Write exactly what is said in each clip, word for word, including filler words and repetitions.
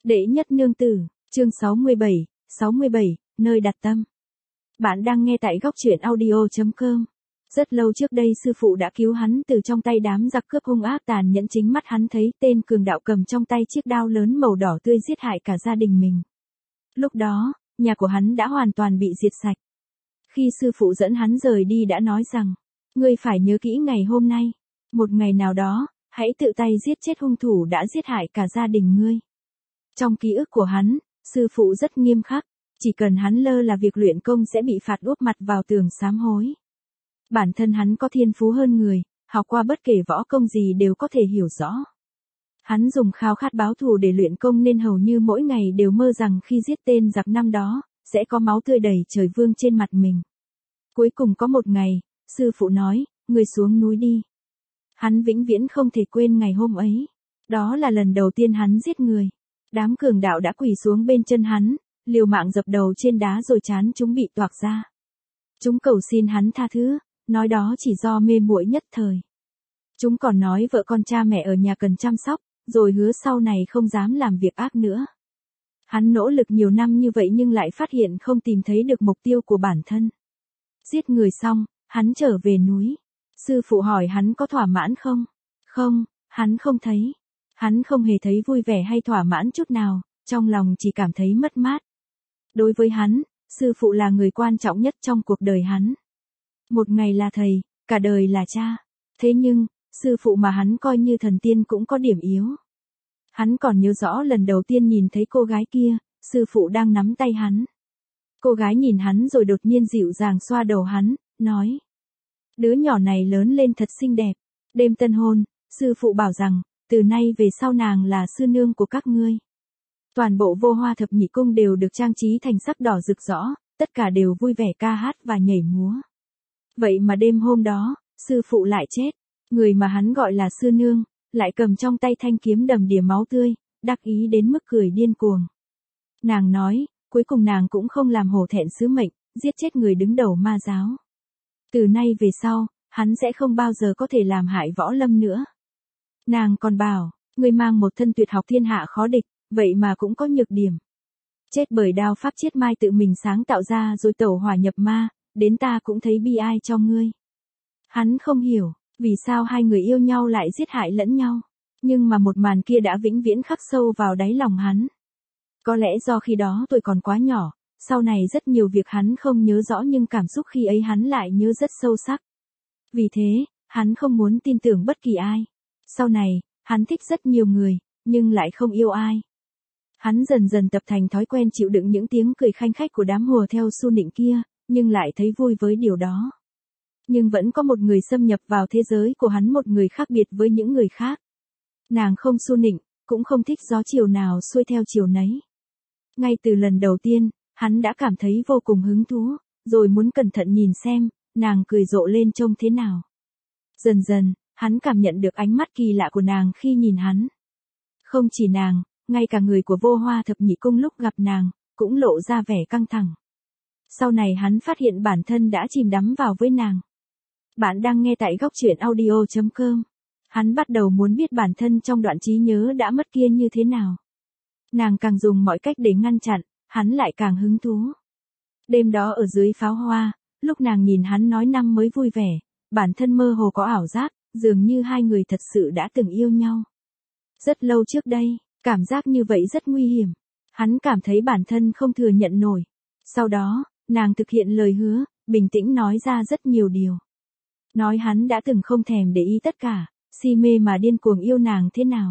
Đệ nhất nương tử, chương sáu mươi bảy, sáu mươi bảy, nơi đặt tâm. Bạn đang nghe tại góc truyện audio chấm com. Rất lâu trước đây sư phụ đã cứu hắn từ trong tay đám giặc cướp hung ác tàn nhẫn, chính mắt hắn thấy tên cường đạo cầm trong tay chiếc đao lớn màu đỏ tươi giết hại cả gia đình mình. Lúc đó, nhà của hắn đã hoàn toàn bị diệt sạch. Khi sư phụ dẫn hắn rời đi đã nói rằng, ngươi phải nhớ kỹ ngày hôm nay, một ngày nào đó, hãy tự tay giết chết hung thủ đã giết hại cả gia đình ngươi. Trong ký ức của hắn, sư phụ rất nghiêm khắc, chỉ cần hắn lơ là việc luyện công sẽ bị phạt úp mặt vào tường sám hối. Bản thân hắn có thiên phú hơn người, học qua bất kể võ công gì đều có thể hiểu rõ. Hắn dùng khao khát báo thù để luyện công nên hầu như mỗi ngày đều mơ rằng khi giết tên giặc năm đó, sẽ có máu tươi đầy trời vương trên mặt mình. Cuối cùng có một ngày, sư phụ nói, ngươi xuống núi đi. Hắn vĩnh viễn không thể quên ngày hôm ấy. Đó là lần đầu tiên hắn giết người. Đám cường đạo đã quỳ xuống bên chân hắn, liều mạng dập đầu trên đá rồi trán chúng bị toạc ra. Chúng cầu xin hắn tha thứ, nói đó chỉ do mê muội nhất thời. Chúng còn nói vợ con cha mẹ ở nhà cần chăm sóc, rồi hứa sau này không dám làm việc ác nữa. Hắn nỗ lực nhiều năm như vậy nhưng lại phát hiện không tìm thấy được mục tiêu của bản thân. Giết người xong, hắn trở về núi. Sư phụ hỏi hắn có thỏa mãn không? Không, hắn không thấy. Hắn không hề thấy vui vẻ hay thỏa mãn chút nào, trong lòng chỉ cảm thấy mất mát. Đối với hắn, sư phụ là người quan trọng nhất trong cuộc đời hắn. Một ngày là thầy, cả đời là cha. Thế nhưng, sư phụ mà hắn coi như thần tiên cũng có điểm yếu. Hắn còn nhớ rõ lần đầu tiên nhìn thấy cô gái kia, sư phụ đang nắm tay hắn. Cô gái nhìn hắn rồi đột nhiên dịu dàng xoa đầu hắn, nói. Đứa nhỏ này lớn lên thật xinh đẹp. Đêm tân hôn, sư phụ bảo rằng, từ nay về sau nàng là sư nương của các ngươi. Toàn bộ Vô Hoa Thập Nhị Cung đều được trang trí thành sắc đỏ rực rõ, tất cả đều vui vẻ ca hát và nhảy múa. Vậy mà đêm hôm đó, sư phụ lại chết. Người mà hắn gọi là sư nương, lại cầm trong tay thanh kiếm đầm đìa máu tươi, đắc ý đến mức cười điên cuồng. Nàng nói, cuối cùng nàng cũng không làm hổ thẹn sứ mệnh, giết chết người đứng đầu ma giáo. Từ nay về sau, hắn sẽ không bao giờ có thể làm hại võ lâm nữa. Nàng còn bảo, ngươi mang một thân tuyệt học thiên hạ khó địch, vậy mà cũng có nhược điểm. Chết bởi đao pháp chiết mai tự mình sáng tạo ra rồi tẩu hỏa nhập ma, đến ta cũng thấy bi ai cho ngươi. Hắn không hiểu, vì sao hai người yêu nhau lại giết hại lẫn nhau. Nhưng mà một màn kia đã vĩnh viễn khắc sâu vào đáy lòng hắn. Có lẽ do khi đó tuổi còn quá nhỏ, sau này rất nhiều việc hắn không nhớ rõ nhưng cảm xúc khi ấy hắn lại nhớ rất sâu sắc. Vì thế, hắn không muốn tin tưởng bất kỳ ai. Sau này, hắn thích rất nhiều người, nhưng lại không yêu ai. Hắn dần dần tập thành thói quen chịu đựng những tiếng cười khanh khách của đám hùa theo Su Nịnh kia, nhưng lại thấy vui với điều đó. Nhưng vẫn có một người xâm nhập vào thế giới của hắn, một người khác biệt với những người khác. Nàng không Su Nịnh, cũng không thích gió chiều nào xuôi theo chiều nấy. Ngay từ lần đầu tiên, hắn đã cảm thấy vô cùng hứng thú, rồi muốn cẩn thận nhìn xem, nàng cười rộ lên trông thế nào. Dần dần, hắn cảm nhận được ánh mắt kỳ lạ của nàng khi nhìn hắn. Không chỉ nàng, ngay cả người của Vô Hoa Thập Nhị Cung lúc gặp nàng, cũng lộ ra vẻ căng thẳng. Sau này hắn phát hiện bản thân đã chìm đắm vào với nàng. Bạn đang nghe tại góc truyện audio chấm com. Hắn bắt đầu muốn biết bản thân trong đoạn trí nhớ đã mất kia như thế nào. Nàng càng dùng mọi cách để ngăn chặn, hắn lại càng hứng thú. Đêm đó ở dưới pháo hoa, lúc nàng nhìn hắn nói năm mới vui vẻ, bản thân mơ hồ có ảo giác, dường như hai người thật sự đã từng yêu nhau. Rất lâu trước đây, cảm giác như vậy rất nguy hiểm. Hắn cảm thấy bản thân không thừa nhận nổi. Sau đó, nàng thực hiện lời hứa, bình tĩnh nói ra rất nhiều điều. Nói hắn đã từng không thèm để ý tất cả, si mê mà điên cuồng yêu nàng thế nào.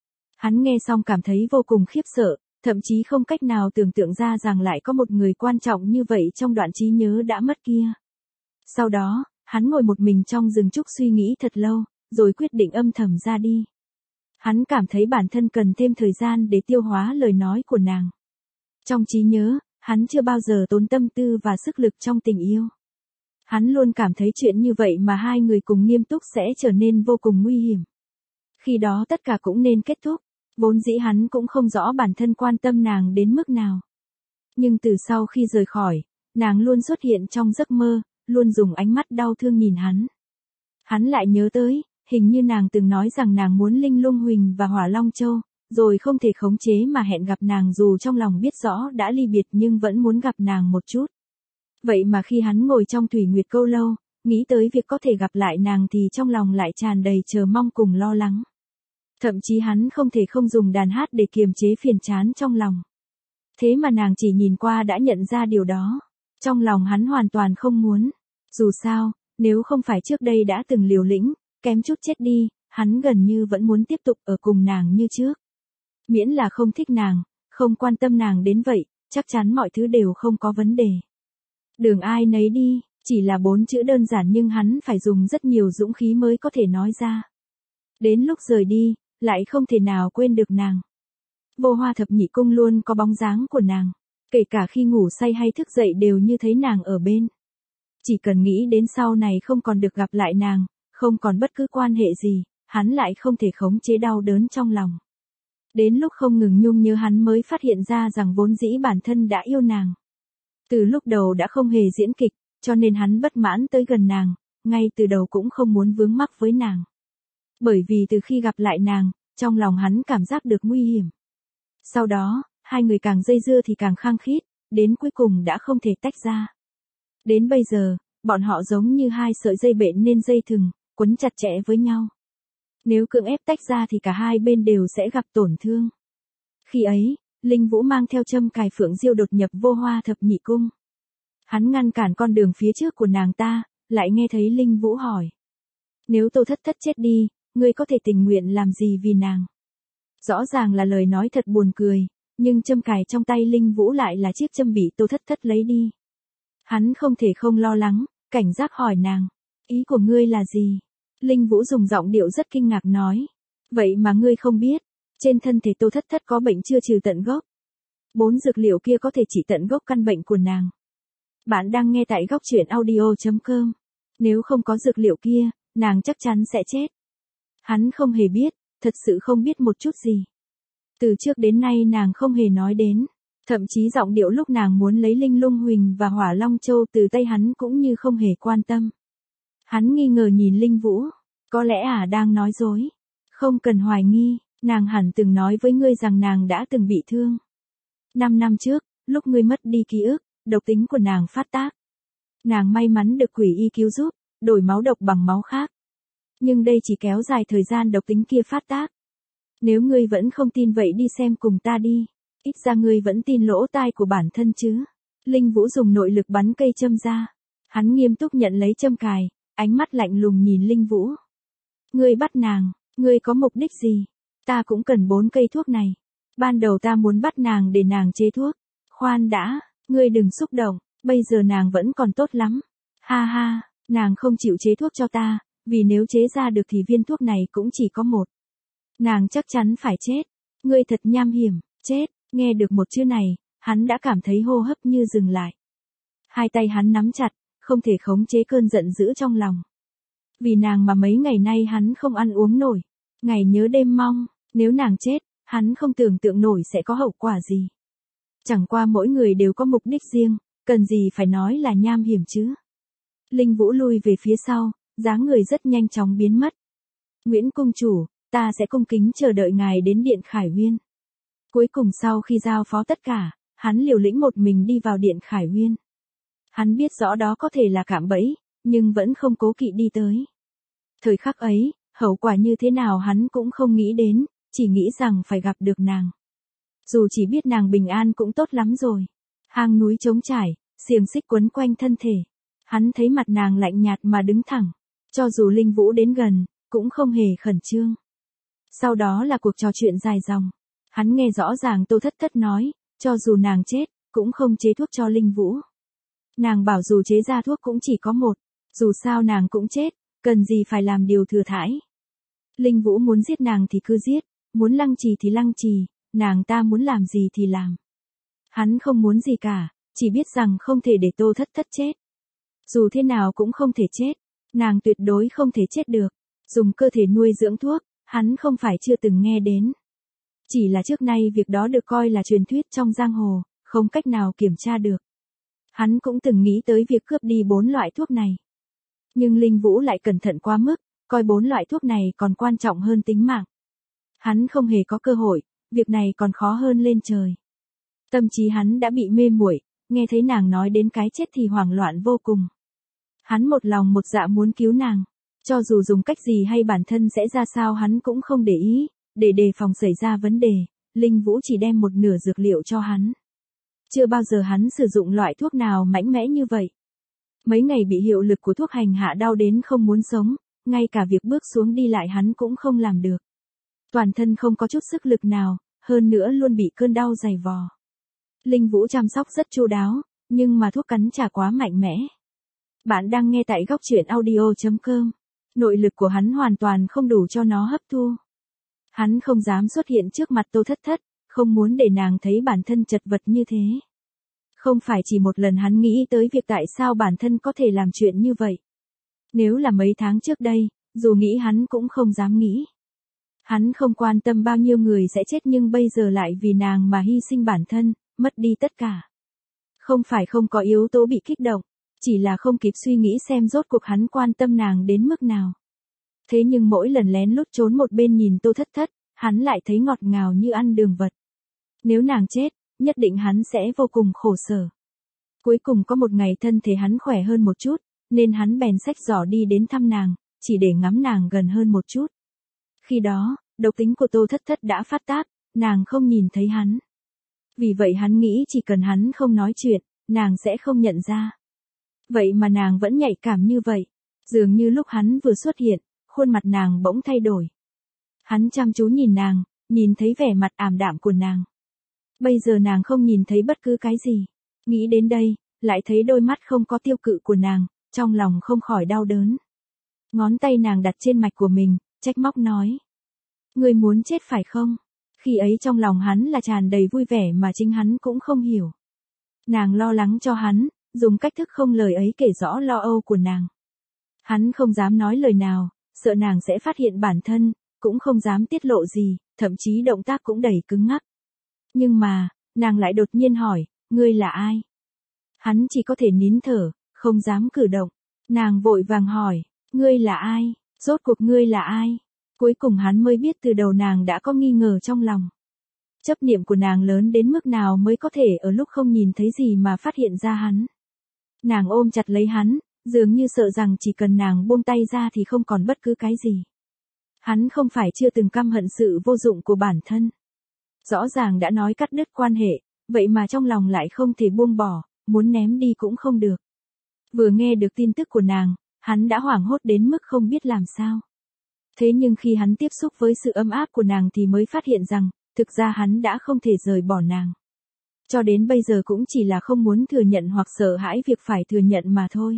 Hắn nghe xong cảm thấy vô cùng khiếp sợ, thậm chí không cách nào tưởng tượng ra rằng lại có một người quan trọng như vậy trong đoạn trí nhớ đã mất kia. Sau đó, hắn ngồi một mình trong rừng trúc suy nghĩ thật lâu, rồi quyết định âm thầm ra đi. Hắn cảm thấy bản thân cần thêm thời gian để tiêu hóa lời nói của nàng. Trong trí nhớ, hắn chưa bao giờ tốn tâm tư và sức lực trong tình yêu. Hắn luôn cảm thấy chuyện như vậy mà hai người cùng nghiêm túc sẽ trở nên vô cùng nguy hiểm. Khi đó tất cả cũng nên kết thúc, vốn dĩ hắn cũng không rõ bản thân quan tâm nàng đến mức nào. Nhưng từ sau khi rời khỏi, nàng luôn xuất hiện trong giấc mơ, luôn dùng ánh mắt đau thương nhìn hắn. Hắn lại nhớ tới, hình như nàng từng nói rằng nàng muốn Linh Lung Huỳnh và Hỏa Long Châu, rồi không thể khống chế mà hẹn gặp nàng dù trong lòng biết rõ đã ly biệt nhưng vẫn muốn gặp nàng một chút. Vậy mà khi hắn ngồi trong Thủy Nguyệt Câu lâu, nghĩ tới việc có thể gặp lại nàng thì trong lòng lại tràn đầy chờ mong cùng lo lắng. Thậm chí hắn không thể không dùng đàn hát để kiềm chế phiền chán trong lòng. Thế mà nàng chỉ nhìn qua đã nhận ra điều đó. Trong lòng hắn hoàn toàn không muốn. Dù sao, nếu không phải trước đây đã từng liều lĩnh, kém chút chết đi, hắn gần như vẫn muốn tiếp tục ở cùng nàng như trước. Miễn là không thích nàng, không quan tâm nàng đến vậy, chắc chắn mọi thứ đều không có vấn đề. Đường ai nấy đi, chỉ là bốn chữ đơn giản nhưng hắn phải dùng rất nhiều dũng khí mới có thể nói ra. Đến lúc rời đi, lại không thể nào quên được nàng. Vô Hoa Thập Nhị Cung luôn có bóng dáng của nàng, kể cả khi ngủ say hay thức dậy đều như thấy nàng ở bên. Chỉ cần nghĩ đến sau này không còn được gặp lại nàng, không còn bất cứ quan hệ gì, hắn lại không thể khống chế đau đớn trong lòng. Đến lúc không ngừng nhung nhớ hắn mới phát hiện ra rằng vốn dĩ bản thân đã yêu nàng. Từ lúc đầu đã không hề diễn kịch, cho nên hắn bất mãn tới gần nàng, ngay từ đầu cũng không muốn vướng mắc với nàng. Bởi vì từ khi gặp lại nàng, trong lòng hắn cảm giác được nguy hiểm. Sau đó, hai người càng dây dưa thì càng khăng khít, đến cuối cùng đã không thể tách ra. Đến bây giờ, bọn họ giống như hai sợi dây bện nên dây thừng, quấn chặt chẽ với nhau. Nếu cưỡng ép tách ra thì cả hai bên đều sẽ gặp tổn thương. Khi ấy, Linh Vũ mang theo châm cài phượng diêu đột nhập Vô Hoa Thập Nhị Cung. Hắn ngăn cản con đường phía trước của nàng ta, lại nghe thấy Linh Vũ hỏi. Nếu Tô Thất Thất chết đi, ngươi có thể tình nguyện làm gì vì nàng? Rõ ràng là lời nói thật buồn cười, nhưng châm cài trong tay Linh Vũ lại là chiếc châm bị Tô Thất Thất lấy đi. Hắn không thể không lo lắng, cảnh giác hỏi nàng. Ý của ngươi là gì? Linh Vũ dùng giọng điệu rất kinh ngạc nói. Vậy mà ngươi không biết, trên thân thể Tô Thất Thất có bệnh chưa trừ tận gốc. Bốn dược liệu kia có thể chỉ tận gốc căn bệnh của nàng. Bạn đang nghe tại góc truyện audio chấm com. Nếu không có dược liệu kia, nàng chắc chắn sẽ chết. Hắn không hề biết, thật sự không biết một chút gì. Từ trước đến nay nàng không hề nói đến. Thậm chí giọng điệu lúc nàng muốn lấy Linh Lung Huỳnh và Hỏa Long Châu từ tay hắn cũng như không hề quan tâm. Hắn nghi ngờ nhìn Linh Vũ. Có lẽ à đang nói dối. Không cần hoài nghi, nàng hẳn từng nói với ngươi rằng nàng đã từng bị thương. Năm năm trước, lúc ngươi mất đi ký ức, độc tính của nàng phát tác. Nàng may mắn được quỷ y cứu giúp, đổi máu độc bằng máu khác. Nhưng đây chỉ kéo dài thời gian độc tính kia phát tác. Nếu ngươi vẫn không tin vậy đi xem cùng ta đi. Ít ra ngươi vẫn tin lỗ tai của bản thân chứ. Linh Vũ dùng nội lực bắn cây châm ra. Hắn nghiêm túc nhận lấy châm cài, ánh mắt lạnh lùng nhìn Linh Vũ. Ngươi bắt nàng, ngươi có mục đích gì? Ta cũng cần bốn cây thuốc này. Ban đầu ta muốn bắt nàng để nàng chế thuốc. Khoan đã, ngươi đừng xúc động, bây giờ nàng vẫn còn tốt lắm. Ha ha, nàng không chịu chế thuốc cho ta, vì nếu chế ra được thì viên thuốc này cũng chỉ có một. Nàng chắc chắn phải chết. Ngươi thật nham hiểm, chết. Nghe được một chữ này, hắn đã cảm thấy hô hấp như dừng lại. Hai tay hắn nắm chặt, không thể khống chế cơn giận dữ trong lòng. Vì nàng mà mấy ngày nay hắn không ăn uống nổi. Ngày nhớ đêm mong, nếu nàng chết, hắn không tưởng tượng nổi sẽ có hậu quả gì. Chẳng qua mỗi người đều có mục đích riêng, cần gì phải nói là nham hiểm chứ. Linh Vũ lui về phía sau, dáng người rất nhanh chóng biến mất. Nguyễn Cung Chủ, ta sẽ cung kính chờ đợi ngài đến Điện Khải Huyên. Cuối cùng sau khi giao phó tất cả, hắn liều lĩnh một mình đi vào Điện Khải Huyên. Hắn biết rõ đó có thể là cạm bẫy, nhưng vẫn không cố kỵ đi tới. Thời khắc ấy, hậu quả như thế nào hắn cũng không nghĩ đến, chỉ nghĩ rằng phải gặp được nàng. Dù chỉ biết nàng bình an cũng tốt lắm rồi. Hang núi trống trải, xiềng xích quấn quanh thân thể. Hắn thấy mặt nàng lạnh nhạt mà đứng thẳng. Cho dù Linh Vũ đến gần, cũng không hề khẩn trương. Sau đó là cuộc trò chuyện dài dòng. Hắn nghe rõ ràng Tô Thất Thất nói, cho dù nàng chết, cũng không chế thuốc cho Linh Vũ. Nàng bảo dù chế ra thuốc cũng chỉ có một, dù sao nàng cũng chết, cần gì phải làm điều thừa thãi. Linh Vũ muốn giết nàng thì cứ giết, muốn lăng trì thì lăng trì, nàng ta muốn làm gì thì làm. Hắn không muốn gì cả, chỉ biết rằng không thể để Tô Thất Thất chết. Dù thế nào cũng không thể chết, nàng tuyệt đối không thể chết được. Dùng cơ thể nuôi dưỡng thuốc, hắn không phải chưa từng nghe đến. Chỉ là trước nay việc đó được coi là truyền thuyết trong giang hồ, không cách nào kiểm tra được. Hắn cũng từng nghĩ tới việc cướp đi bốn loại thuốc này. Nhưng Linh Vũ lại cẩn thận quá mức, coi bốn loại thuốc này còn quan trọng hơn tính mạng. Hắn không hề có cơ hội, việc này còn khó hơn lên trời. Tâm trí hắn đã bị mê muội, nghe thấy nàng nói đến cái chết thì hoảng loạn vô cùng. Hắn một lòng một dạ muốn cứu nàng, cho dù dùng cách gì hay bản thân sẽ ra sao hắn cũng không để ý, để đề phòng xảy ra vấn đề, Linh Vũ chỉ đem một nửa dược liệu cho hắn. Chưa bao giờ hắn sử dụng loại thuốc nào mạnh mẽ như vậy. Mấy ngày bị hiệu lực của thuốc hành hạ đau đến không muốn sống, ngay cả việc bước xuống đi lại hắn cũng không làm được. Toàn thân không có chút sức lực nào, hơn nữa luôn bị cơn đau dày vò. Linh Vũ chăm sóc rất chu đáo, nhưng mà thuốc cắn trả quá mạnh mẽ. Bạn đang nghe tại góc truyện audio chấm com. Nội lực của hắn hoàn toàn không đủ cho nó hấp thu. Hắn không dám xuất hiện trước mặt Tô Thất Thất, không muốn để nàng thấy bản thân chật vật như thế. Không phải chỉ một lần hắn nghĩ tới việc tại sao bản thân có thể làm chuyện như vậy. Nếu là mấy tháng trước đây, dù nghĩ hắn cũng không dám nghĩ. Hắn không quan tâm bao nhiêu người sẽ chết nhưng bây giờ lại vì nàng mà hy sinh bản thân, mất đi tất cả. Không phải không có yếu tố bị kích động, chỉ là không kịp suy nghĩ xem rốt cuộc hắn quan tâm nàng đến mức nào. Thế nhưng mỗi lần lén lút trốn một bên nhìn Tô Thất Thất, hắn lại thấy ngọt ngào như ăn đường vật. Nếu nàng chết, nhất định hắn sẽ vô cùng khổ sở. Cuối cùng có một ngày thân thể hắn khỏe hơn một chút, nên hắn bèn xách giỏ đi đến thăm nàng, chỉ để ngắm nàng gần hơn một chút. Khi đó, độc tính của Tô Thất Thất đã phát tác, nàng không nhìn thấy hắn. Vì vậy hắn nghĩ chỉ cần hắn không nói chuyện, nàng sẽ không nhận ra. Vậy mà nàng vẫn nhạy cảm như vậy. Dường như lúc hắn vừa xuất hiện, khuôn mặt nàng bỗng thay đổi. Hắn chăm chú nhìn nàng, nhìn thấy vẻ mặt ảm đạm của nàng. Bây giờ nàng không nhìn thấy bất cứ cái gì. Nghĩ đến đây, lại thấy đôi mắt không có tiêu cự của nàng, trong lòng không khỏi đau đớn. Ngón tay nàng đặt trên mạch của mình, trách móc nói. Ngươi muốn chết phải không? Khi ấy trong lòng hắn là tràn đầy vui vẻ mà chính hắn cũng không hiểu. Nàng lo lắng cho hắn, dùng cách thức không lời ấy kể rõ lo âu của nàng. Hắn không dám nói lời nào, sợ nàng sẽ phát hiện bản thân, cũng không dám tiết lộ gì, thậm chí động tác cũng đầy cứng ngắc. Nhưng mà, nàng lại đột nhiên hỏi, ngươi là ai? Hắn chỉ có thể nín thở, không dám cử động. Nàng vội vàng hỏi, ngươi là ai? Rốt cuộc ngươi là ai? Cuối cùng hắn mới biết từ đầu nàng đã có nghi ngờ trong lòng. Chấp niệm của nàng lớn đến mức nào mới có thể ở lúc không nhìn thấy gì mà phát hiện ra hắn. Nàng ôm chặt lấy hắn, dường như sợ rằng chỉ cần nàng buông tay ra thì không còn bất cứ cái gì. Hắn không phải chưa từng căm hận sự vô dụng của bản thân. Rõ ràng đã nói cắt đứt quan hệ, vậy mà trong lòng lại không thể buông bỏ, muốn ném đi cũng không được. Vừa nghe được tin tức của nàng, hắn đã hoảng hốt đến mức không biết làm sao. Thế nhưng khi hắn tiếp xúc với sự ấm áp của nàng thì mới phát hiện rằng, thực ra hắn đã không thể rời bỏ nàng. Cho đến bây giờ cũng chỉ là không muốn thừa nhận hoặc sợ hãi việc phải thừa nhận mà thôi.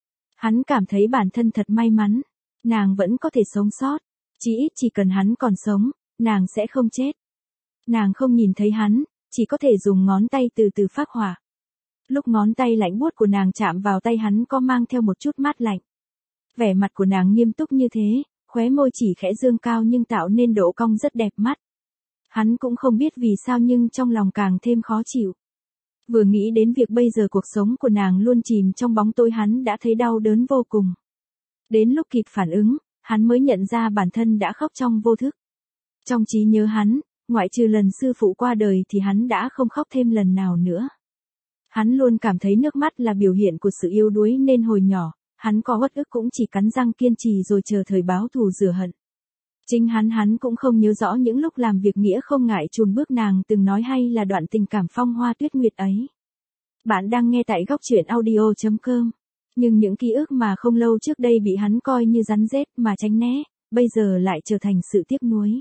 Hắn cảm thấy bản thân thật may mắn, nàng vẫn có thể sống sót, chỉ ít chỉ cần hắn còn sống, nàng sẽ không chết. Nàng không nhìn thấy hắn, chỉ có thể dùng ngón tay từ từ phác họa. Lúc ngón tay lạnh buốt của nàng chạm vào tay hắn có mang theo một chút mát lạnh. Vẻ mặt của nàng nghiêm túc như thế, khóe môi chỉ khẽ dương cao nhưng tạo nên độ cong rất đẹp mắt. Hắn cũng không biết vì sao nhưng trong lòng càng thêm khó chịu. Vừa nghĩ đến việc bây giờ cuộc sống của nàng luôn chìm trong bóng tối hắn đã thấy đau đớn vô cùng. Đến lúc kịp phản ứng, hắn mới nhận ra bản thân đã khóc trong vô thức. Trong trí nhớ hắn, ngoại trừ lần sư phụ qua đời thì hắn đã không khóc thêm lần nào nữa. Hắn luôn cảm thấy nước mắt là biểu hiện của sự yếu đuối nên hồi nhỏ, hắn có uất ức cũng chỉ cắn răng kiên trì rồi chờ thời báo thù rửa hận. Chính hắn hắn cũng không nhớ rõ những lúc làm việc nghĩa không ngại chùn bước nàng từng nói hay là đoạn tình cảm phong hoa tuyết nguyệt ấy. Bạn đang nghe tại góc truyện audio chấm com. Nhưng những ký ức mà không lâu trước đây bị hắn coi như rắn rết mà tránh né, bây giờ lại trở thành sự tiếc nuối.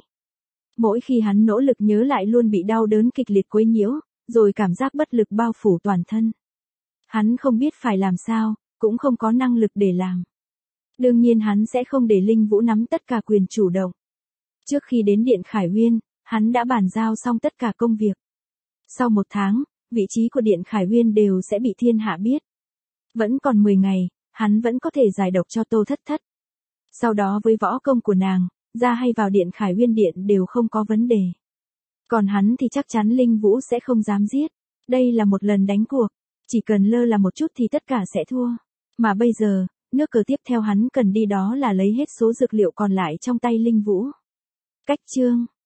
Mỗi khi hắn nỗ lực nhớ lại luôn bị đau đớn kịch liệt quấy nhiễu, rồi cảm giác bất lực bao phủ toàn thân. Hắn không biết phải làm sao, cũng không có năng lực để làm. Đương nhiên hắn sẽ không để Linh Vũ nắm tất cả quyền chủ động. Trước khi đến Điện Khải Uyên, hắn đã bàn giao xong tất cả công việc. Sau một tháng, vị trí của Điện Khải Uyên đều sẽ bị thiên hạ biết. Vẫn còn mười ngày, hắn vẫn có thể giải độc cho Tô Thất Thất. Sau đó với võ công của nàng, ra hay vào Điện Khải Uyên Điện đều không có vấn đề. Còn hắn thì chắc chắn Linh Vũ sẽ không dám giết. Đây là một lần đánh cuộc, chỉ cần lơ là một chút thì tất cả sẽ thua. Mà bây giờ, nước cờ tiếp theo hắn cần đi đó là lấy hết số dược liệu còn lại trong tay Linh Vũ. Cách chương